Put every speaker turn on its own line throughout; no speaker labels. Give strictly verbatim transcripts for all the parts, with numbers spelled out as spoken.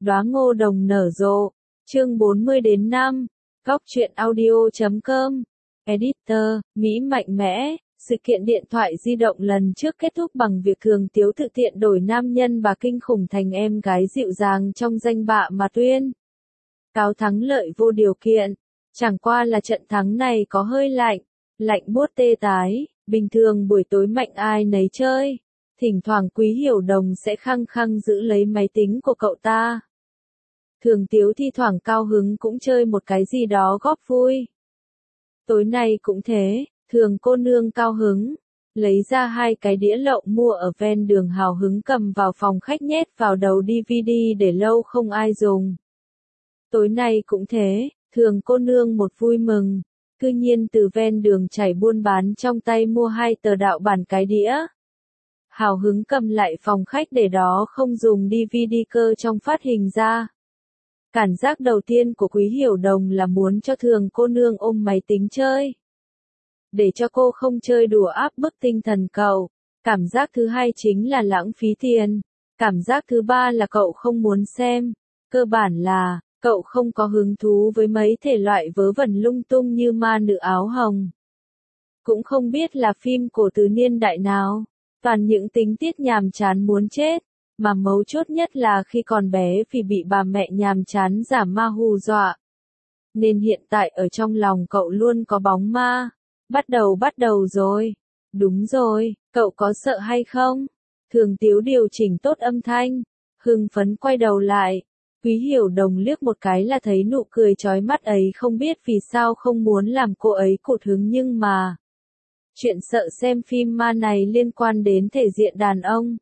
Đóa ngô đồng nở rộ, chương bốn mươi đến năm, góc truyện audio chấm com, editor, Mỹ mạnh mẽ, sự kiện điện thoại di động lần trước kết thúc bằng việc Thường Tiếu thực tiện đổi nam nhân bà kinh khủng thành em gái dịu dàng trong danh bạ mà tuyên. Cáo thắng lợi vô điều kiện, chẳng qua là trận thắng này có hơi lạnh, lạnh buốt tê tái, bình thường buổi tối mạnh ai nấy chơi, thỉnh thoảng Quý Hiểu Đồng sẽ khăng khăng giữ lấy máy tính của cậu ta. Thường Tiếu thi thoảng cao hứng cũng chơi một cái gì đó góp vui. Tối nay cũng thế, Thường cô nương cao hứng, lấy ra hai cái đĩa lậu mua ở ven đường hào hứng cầm vào phòng khách nhét vào đầu đê vê đê để lâu không ai dùng. Tối nay cũng thế, Thường cô nương một vui mừng, cư nhiên từ ven đường chảy buôn bán trong tay mua hai tờ đạo bản cái đĩa. Hào hứng cầm lại phòng khách để đó không dùng đê vê đê cơ trong phát hình ra. Cảm giác đầu tiên của Quý Hiểu Đồng là muốn cho Thường cô nương ôm máy tính chơi. Để cho cô không chơi đùa áp bức tinh thần cậu. Cảm giác thứ hai chính là lãng phí tiền. Cảm giác thứ ba là cậu không muốn xem. Cơ bản là, cậu không có hứng thú với mấy thể loại vớ vẩn lung tung như ma nữ áo hồng. Cũng không biết là phim cổ tứ niên đại nào. Toàn những tình tiết nhàm chán muốn chết. Mà mấu chốt nhất là khi còn bé vì bị bà mẹ nhàm chán giả ma hù dọa. Nên hiện tại ở trong lòng cậu luôn có bóng ma. Bắt đầu bắt đầu rồi. Đúng rồi, cậu có sợ hay không? Thường Tiếu điều chỉnh tốt âm thanh. Hưng phấn quay đầu lại. Quý Hiểu Đồng liếc một cái là thấy nụ cười chói mắt ấy, không biết vì sao không muốn làm cô ấy cụt hứng nhưng mà. Chuyện sợ xem phim ma này liên quan đến thể diện đàn ông.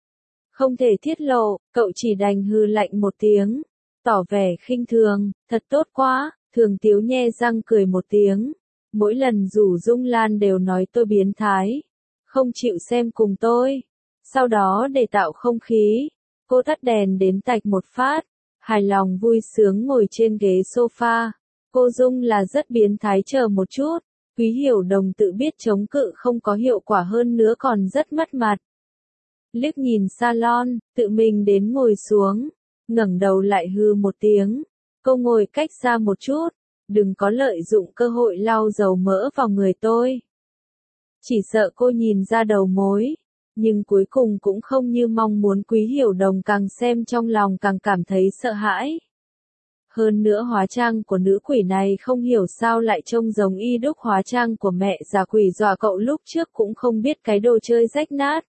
Không thể tiết lộ, cậu chỉ đành hừ lạnh một tiếng, tỏ vẻ khinh thường, thật tốt quá, Thường Tiếu nhe răng cười một tiếng. Mỗi lần rủ Dung Lan đều nói tôi biến thái, không chịu xem cùng tôi. Sau đó để tạo không khí, cô tắt đèn đến tạch một phát, hài lòng vui sướng ngồi trên ghế sofa. Cô Dung là rất biến thái, chờ một chút. Quý Hiểu Đồng tự biết chống cự không có hiệu quả hơn nữa còn rất mất mặt. Liếc nhìn salon, tự mình đến ngồi xuống, ngẩng đầu lại hư một tiếng. Cô ngồi cách xa một chút, đừng có lợi dụng cơ hội lau dầu mỡ vào người tôi. Chỉ sợ cô nhìn ra đầu mối, nhưng cuối cùng cũng không như mong muốn. Quý Hiểu Đồng càng xem trong lòng càng cảm thấy sợ hãi. Hơn nữa hóa trang của nữ quỷ này không hiểu sao lại trông giống y đúc hóa trang của mẹ già quỷ dọa cậu lúc trước, cũng không biết cái đồ chơi rách nát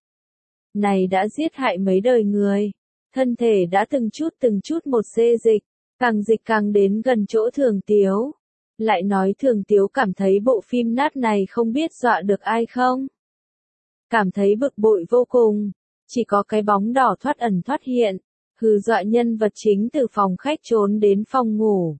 này đã giết hại mấy đời người. Thân thể đã từng chút từng chút một xê dịch, càng dịch càng đến gần chỗ Thường Tiếu. Lại nói Thường Tiếu cảm thấy bộ phim nát này không biết dọa được ai không. Cảm thấy bực bội vô cùng, chỉ có cái bóng đỏ thoát ẩn thoát hiện, hừ dọa nhân vật chính từ phòng khách trốn đến phòng ngủ.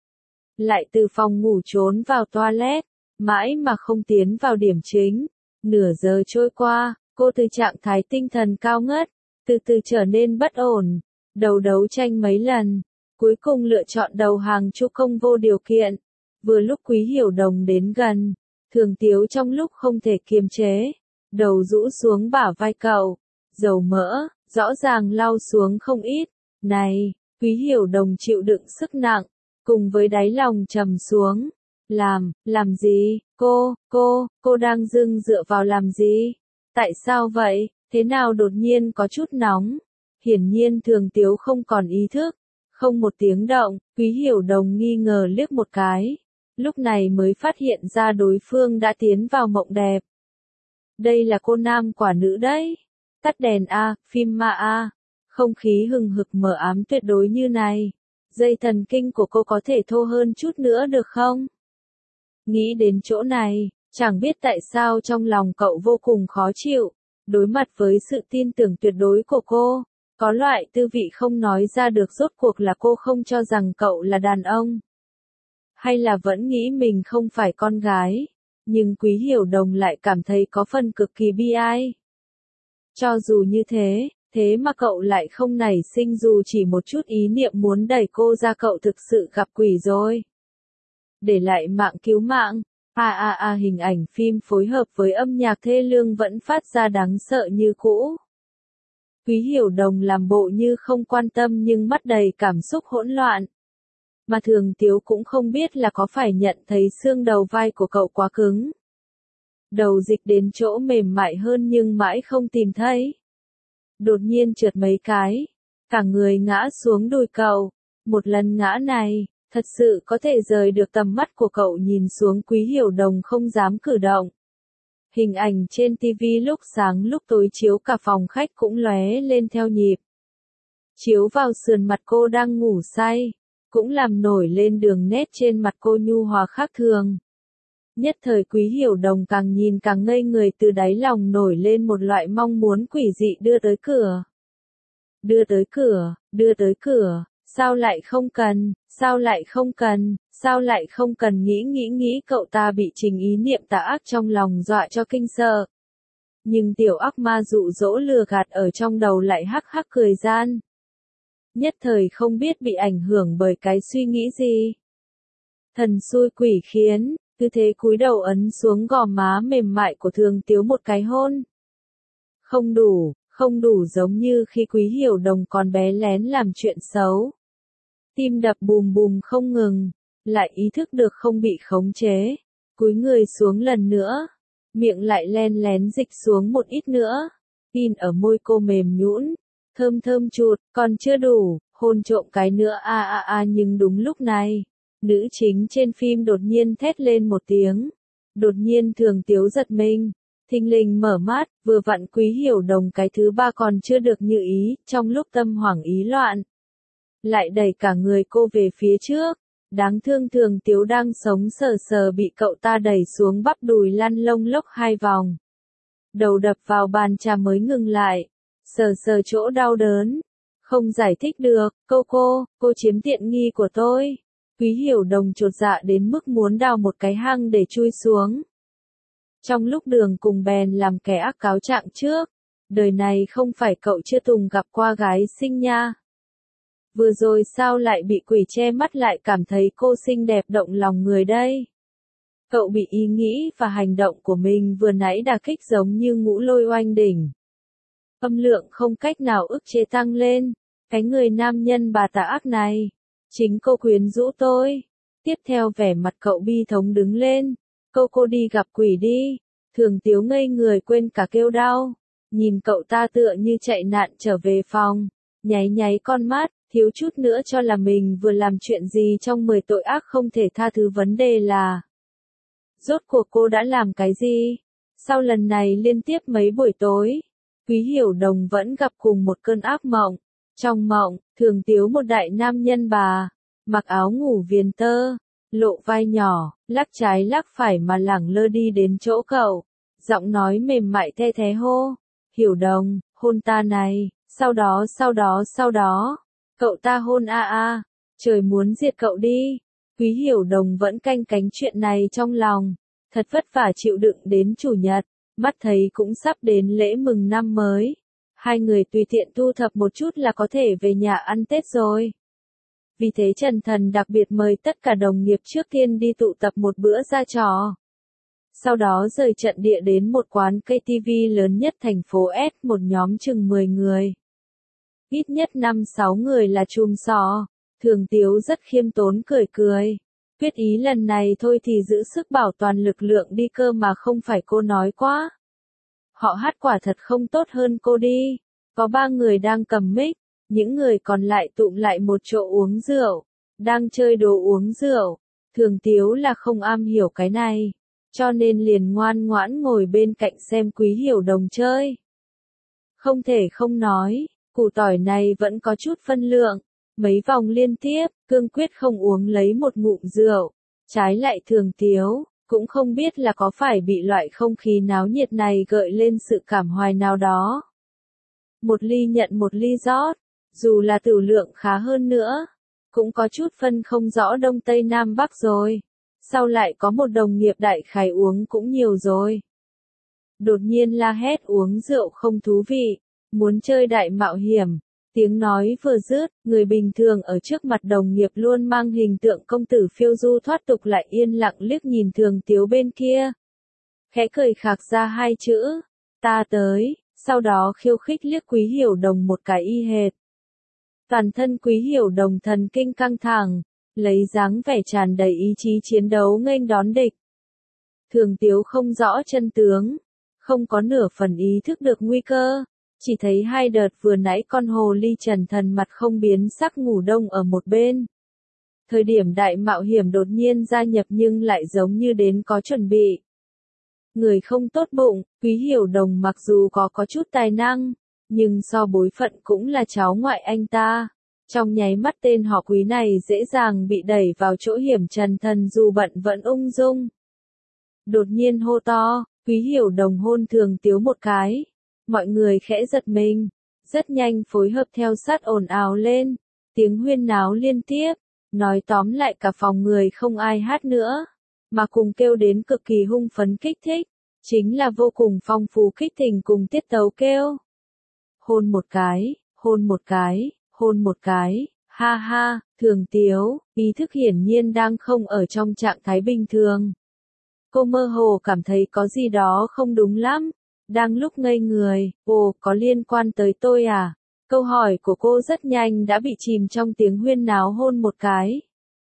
Lại từ phòng ngủ trốn vào toilet, mãi mà không tiến vào điểm chính. Nửa giờ trôi qua. Cô từ trạng thái tinh thần cao ngất, từ từ trở nên bất ổn, đầu đấu tranh mấy lần, cuối cùng lựa chọn đầu hàng chu công vô điều kiện. Vừa lúc Quý Hiểu Đồng đến gần, Thường Tiếu trong lúc không thể kiềm chế, đầu rũ xuống bả vai cậu, dầu mỡ, rõ ràng lau xuống không ít. Này, Quý Hiểu Đồng chịu đựng sức nặng, cùng với đáy lòng trầm xuống. Làm, làm gì, cô, cô, cô đang dưng dựa vào làm gì? Tại sao vậy? Thế nào đột nhiên có chút nóng? Hiển nhiên Thường Tiếu không còn ý thức. Không một tiếng động, Quý Hiểu Đồng nghi ngờ liếc một cái. Lúc này mới phát hiện ra đối phương đã tiến vào mộng đẹp. Đây là cô nam quả nữ đấy. Tắt đèn a, phim ma a. Không khí hừng hực mờ ám tuyệt đối như này. Dây thần kinh của cô có thể thô hơn chút nữa được không? Nghĩ đến chỗ này. Chẳng biết tại sao trong lòng cậu vô cùng khó chịu, đối mặt với sự tin tưởng tuyệt đối của cô, có loại tư vị không nói ra được. Rốt cuộc là cô không cho rằng cậu là đàn ông, hay là vẫn nghĩ mình không phải con gái, nhưng Quý Hiểu Đồng lại cảm thấy có phần cực kỳ bi ai. Cho dù như thế, thế mà cậu lại không nảy sinh dù chỉ một chút ý niệm muốn đẩy cô ra. Cậu thực sự gặp quỷ rồi. Để lại mạng cứu mạng. A a a hình ảnh phim phối hợp với âm nhạc thê lương vẫn phát ra đáng sợ như cũ. Quý Hiểu Đồng làm bộ như không quan tâm nhưng mắt đầy cảm xúc hỗn loạn. Mà Thường Tiếu cũng không biết là có phải nhận thấy xương đầu vai của cậu quá cứng. Đầu dịch đến chỗ mềm mại hơn nhưng mãi không tìm thấy. Đột nhiên trượt mấy cái, cả người ngã xuống đùi cậu. Một lần ngã này, thật sự có thể rời được tầm mắt của cậu nhìn xuống. Quý Hiểu Đồng không dám cử động. Hình ảnh trên tivi lúc sáng lúc tối chiếu cả phòng khách cũng lóe lên theo nhịp. Chiếu vào sườn mặt cô đang ngủ say, cũng làm nổi lên đường nét trên mặt cô nhu hòa khác thường. Nhất thời Quý Hiểu Đồng càng nhìn càng ngây người, từ đáy lòng nổi lên một loại mong muốn quỷ dị đưa tới cửa. Đưa tới cửa, đưa tới cửa, sao lại không cần, sao lại không cần, sao lại không cần nghĩ nghĩ nghĩ cậu ta bị trình ý niệm tà ác trong lòng dọa cho kinh sợ. Nhưng tiểu ác ma dụ dỗ lừa gạt ở trong đầu lại hắc hắc cười gian. Nhất thời không biết bị ảnh hưởng bởi cái suy nghĩ gì. Thần xui quỷ khiến, cứ thế cúi đầu ấn xuống gò má mềm mại của Thường Tiếu một cái hôn. Không đủ, không đủ, giống như khi Quý Hiểu Đồng còn bé lén làm chuyện xấu. Tim đập bùm bùm không ngừng, lại ý thức được không bị khống chế, cúi người xuống lần nữa, miệng lại len lén dịch xuống một ít nữa, in ở môi cô mềm nhũn, thơm thơm chụt, còn chưa đủ, hôn trộm cái nữa a a a nhưng đúng lúc này, nữ chính trên phim đột nhiên thét lên một tiếng, đột nhiên Thường Tiếu giật mình, thình lình mở mắt, vừa vặn Quý Hiểu Đồng cái thứ ba còn chưa được như ý, trong lúc tâm hoảng ý loạn, lại đẩy cả người cô về phía trước. Đáng thương Thường Tiếu đang sống sờ sờ bị cậu ta đẩy xuống bắp đùi lăn lông lốc hai vòng. Đầu đập vào bàn trà mới ngừng lại, sờ sờ chỗ đau đớn. Không giải thích được, cô cô, cô chiếm tiện nghi của tôi. Quý Hiểu Đồng chột dạ đến mức muốn đào một cái hang để chui xuống. Trong lúc đường cùng bèn làm kẻ ác cáo trạng trước, đời này không phải cậu chưa từng gặp qua gái xinh nha. Vừa rồi sao lại bị quỷ che mắt, lại cảm thấy cô xinh đẹp động lòng người đây. Cậu bị ý nghĩ và hành động của mình vừa nãy đả kích giống như ngũ lôi oanh đỉnh. Âm lượng không cách nào ức chế tăng lên, cái người nam nhân bà tà ác này. Chính cô quyến rũ tôi. Tiếp theo vẻ mặt cậu bi thống đứng lên. Cô cô đi gặp quỷ đi. Thường Tiếu ngây người quên cả kêu đau. Nhìn cậu ta tựa như chạy nạn trở về phòng. Nháy nháy con mắt, thiếu chút nữa cho là mình vừa làm chuyện gì trong mười tội ác không thể tha thứ. Vấn đề là, rốt cuộc cô đã làm cái gì? Sau lần này liên tiếp mấy buổi tối, Quý Hiểu Đồng vẫn gặp cùng một cơn ác mộng. Trong mộng, Thường Tiếu một đại nam nhân bà, mặc áo ngủ viền tơ, lộ vai nhỏ, lắc trái lắc phải mà lẳng lơ đi đến chỗ cậu. Giọng nói mềm mại the thé hô, Hiểu Đồng, hôn ta này, sau đó sau đó sau đó, cậu ta hôn a a, trời muốn diệt cậu đi. Quý Hiểu Đồng vẫn canh cánh chuyện này trong lòng, thật vất vả chịu đựng đến chủ nhật, mắt thấy cũng sắp đến lễ mừng năm mới. Hai người tùy tiện thu thập một chút là có thể về nhà ăn Tết rồi. Vì thế Trần Thần đặc biệt mời tất cả đồng nghiệp trước tiên đi tụ tập một bữa ra trò. Sau đó rời trận địa đến một quán ca tê vê lớn nhất thành phố S, một nhóm chừng mười người. Ít nhất năm sáu người là chùm sò. Thường Tiếu rất khiêm tốn cười cười. Quyết ý lần này thôi thì giữ sức bảo toàn lực lượng đi cơ mà, không phải cô nói quá. Họ hát quả thật không tốt hơn cô đi. Có ba người đang cầm mic, những người còn lại tụm lại một chỗ uống rượu, đang chơi đồ uống rượu. Thường Tiếu là không am hiểu cái này, cho nên liền ngoan ngoãn ngồi bên cạnh xem Quý Hiểu Đồng chơi. Không thể không nói, củ tỏi này vẫn có chút phân lượng. Mấy vòng liên tiếp, cương quyết không uống lấy một ngụm rượu. Trái lại Thường Tiếu, cũng không biết là có phải bị loại không khí náo nhiệt này gợi lên sự cảm hoài nào đó. Một ly nhận một ly rót, dù là tửu lượng khá hơn nữa, cũng có chút phân không rõ đông tây nam bắc rồi. Sau lại có một đồng nghiệp đại khái uống cũng nhiều rồi. Đột nhiên la hét uống rượu không thú vị, muốn chơi đại mạo hiểm. Tiếng nói vừa dứt, người bình thường ở trước mặt đồng nghiệp luôn mang hình tượng công tử phiêu du thoát tục lại yên lặng liếc nhìn Thường Tiếu bên kia. Khẽ cười khạc ra hai chữ, ta tới, sau đó khiêu khích liếc Quý Hiểu Đồng một cái y hệt. Toàn thân Quý Hiểu Đồng thần kinh căng thẳng, lấy dáng vẻ tràn đầy ý chí chiến đấu nghênh đón địch. Thường Tiếu không rõ chân tướng, không có nửa phần ý thức được nguy cơ, chỉ thấy hai đợt vừa nãy con hồ ly Trần Thần mặt không biến sắc ngủ đông ở một bên. Thời điểm đại mạo hiểm đột nhiên gia nhập nhưng lại giống như đến có chuẩn bị. Người không tốt bụng, Quý Hiểu Đồng mặc dù có có chút tài năng, nhưng so bối phận cũng là cháu ngoại anh ta. Trong nháy mắt tên họ Quý này dễ dàng bị đẩy vào chỗ hiểm. Trần Thần dù bận vẫn ung dung. Đột nhiên hô to, Quý Hiểu Đồng hôn Thường Tiếu một cái. Mọi người khẽ giật mình, rất nhanh phối hợp theo sát ồn ào lên, tiếng huyên náo liên tiếp, nói tóm lại cả phòng người không ai hát nữa, mà cùng kêu đến cực kỳ hung phấn kích thích, chính là vô cùng phong phú kích tình cùng tiết tấu kêu. Hôn một cái, hôn một cái, hôn một cái, ha ha, Thường Tiếu, ý thức hiển nhiên đang không ở trong trạng thái bình thường. Cô mơ hồ cảm thấy có gì đó không đúng lắm. Đang lúc ngây người, ồ, có liên quan tới tôi à? Câu hỏi của cô rất nhanh đã bị chìm trong tiếng huyên náo hôn một cái.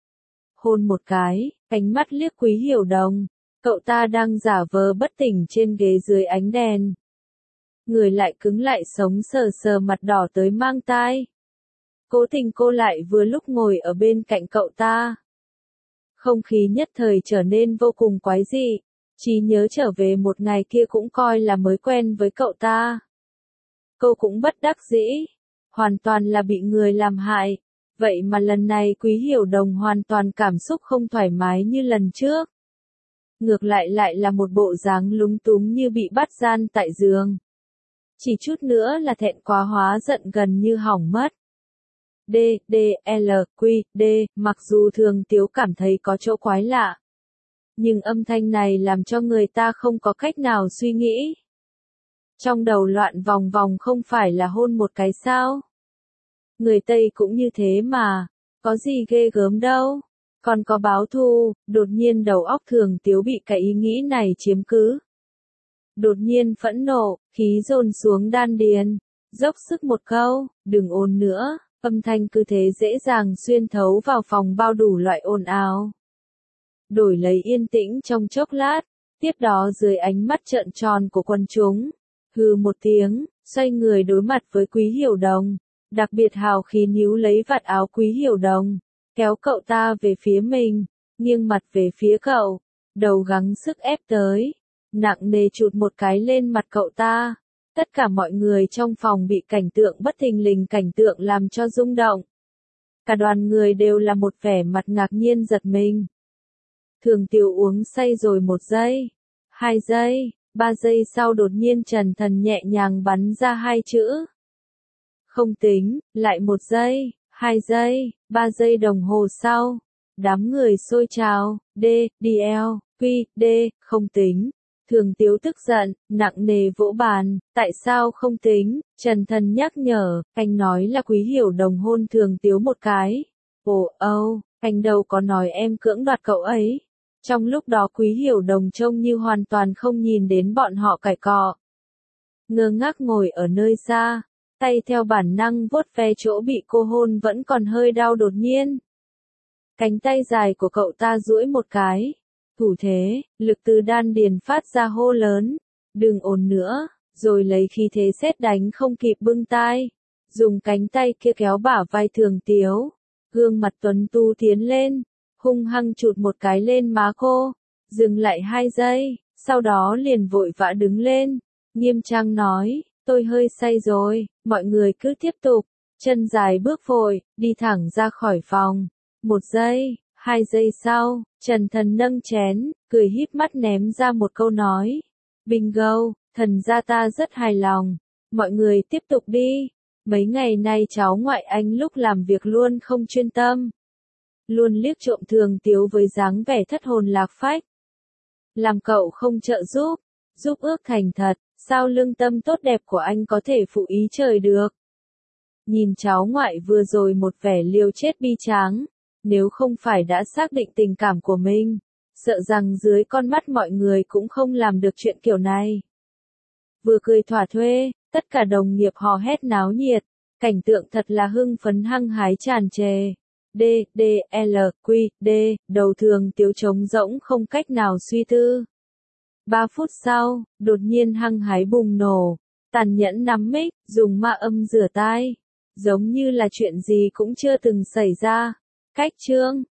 Hôn một cái, ánh mắt liếc Quý Hiểu Đồng, cậu ta đang giả vờ bất tỉnh trên ghế dưới ánh đèn. Người lại cứng lại sống sờ sờ mặt đỏ tới mang tai. Cố Tình cô lại vừa lúc ngồi ở bên cạnh cậu ta. Không khí nhất thời trở nên vô cùng quái dị. Trí nhớ trở về một ngày kia cũng coi là mới quen với cậu ta. Cô cũng bất đắc dĩ, hoàn toàn là bị người làm hại, vậy mà lần này Quý Hiểu Đồng hoàn toàn cảm xúc không thoải mái như lần trước. Ngược lại lại là một bộ dáng lúng túng như bị bắt gian tại giường. Chỉ chút nữa là thẹn quá hóa giận gần như hỏng mất. D, D, L, Q, D, mặc dù Thường Tiếu cảm thấy có chỗ quái lạ. Nhưng âm thanh này làm cho người ta không có cách nào suy nghĩ. Trong đầu loạn vòng vòng không phải là hôn một cái sao? Người Tây cũng như thế mà, có gì ghê gớm đâu. Còn có báo thù, đột nhiên đầu óc Thường Tiếu bị cái ý nghĩ này chiếm cứ. Đột nhiên phẫn nộ, khí dồn xuống đan điền, dốc sức một câu, đừng ồn nữa, âm thanh cứ thế dễ dàng xuyên thấu vào phòng bao đủ loại ồn ào. Đổi lấy yên tĩnh trong chốc lát, tiếp đó dưới ánh mắt trợn tròn của quần chúng, hừ một tiếng, xoay người đối mặt với Quý Hiểu Đồng, đặc biệt hào khí níu lấy vạt áo Quý Hiểu Đồng, kéo cậu ta về phía mình, nghiêng mặt về phía cậu, đầu gắng sức ép tới, nặng nề chụt một cái lên mặt cậu ta. Tất cả mọi người trong phòng bị cảnh tượng bất thình lình cảnh tượng làm cho rung động. Cả đoàn người đều là một vẻ mặt ngạc nhiên giật mình. Thường Tiếu uống say rồi một giây, hai giây, ba giây sau đột nhiên Trần Thần nhẹ nhàng bắn ra hai chữ. Không tính, lại một giây, hai giây, ba giây đồng hồ sau. Đám người xôi trào, D, D L, Q, D, không tính. Thường Tiếu tức giận, nặng nề vỗ bàn, tại sao không tính? Trần Thần nhắc nhở, anh nói là Quý Hiểu Đồng hôn Thường Tiếu một cái. Ồ, âu, anh đâu có nói em cưỡng đoạt cậu ấy. Trong lúc đó Quý Hiểu Đồng trông như hoàn toàn không nhìn đến bọn họ cãi cọ. Ngơ ngác ngồi ở nơi xa, tay theo bản năng vuốt ve chỗ bị cô hôn vẫn còn hơi đau đột nhiên. Cánh tay dài của cậu ta duỗi một cái. Thủ thế, lực từ đan điền phát ra hô lớn. Đừng ồn nữa, rồi lấy khí thế sét đánh không kịp bưng tai. Dùng cánh tay kia kéo bả vai Thường Tiếu. Gương mặt tuấn tu tiến lên. Hung hăng chụt một cái lên má cô. Dừng lại hai giây, sau đó liền vội vã đứng lên. Nghiêm trang nói, tôi hơi say rồi, mọi người cứ tiếp tục. Chân dài bước vội, đi thẳng ra khỏi phòng. Một giây, hai giây sau, Trần Thần nâng chén, cười híp mắt ném ra một câu nói. Bingo, thần gia ta rất hài lòng. Mọi người tiếp tục đi. Mấy ngày nay cháu ngoại anh lúc làm việc luôn không chuyên tâm. Luôn liếc trộm Thường Tiếu với dáng vẻ thất hồn lạc phách. Làm cậu không trợ giúp, giúp ước thành thật, sao lương tâm tốt đẹp của anh có thể phụ ý trời được. Nhìn cháu ngoại vừa rồi một vẻ liều chết bi tráng, nếu không phải đã xác định tình cảm của mình, sợ rằng dưới con mắt mọi người cũng không làm được chuyện kiểu này. Vừa cười thỏa thuê, Tất cả đồng nghiệp hò hét náo nhiệt, cảnh tượng thật là hưng phấn hăng hái tràn trề. D, D, L, Q, D, đầu thường tiếu trống rỗng không cách nào suy tư. Ba phút sau, đột nhiên hăng hái bùng nổ, tàn nhẫn nắm mic, dùng ma âm rửa tai. Giống như là chuyện gì cũng chưa từng xảy ra. Cách chương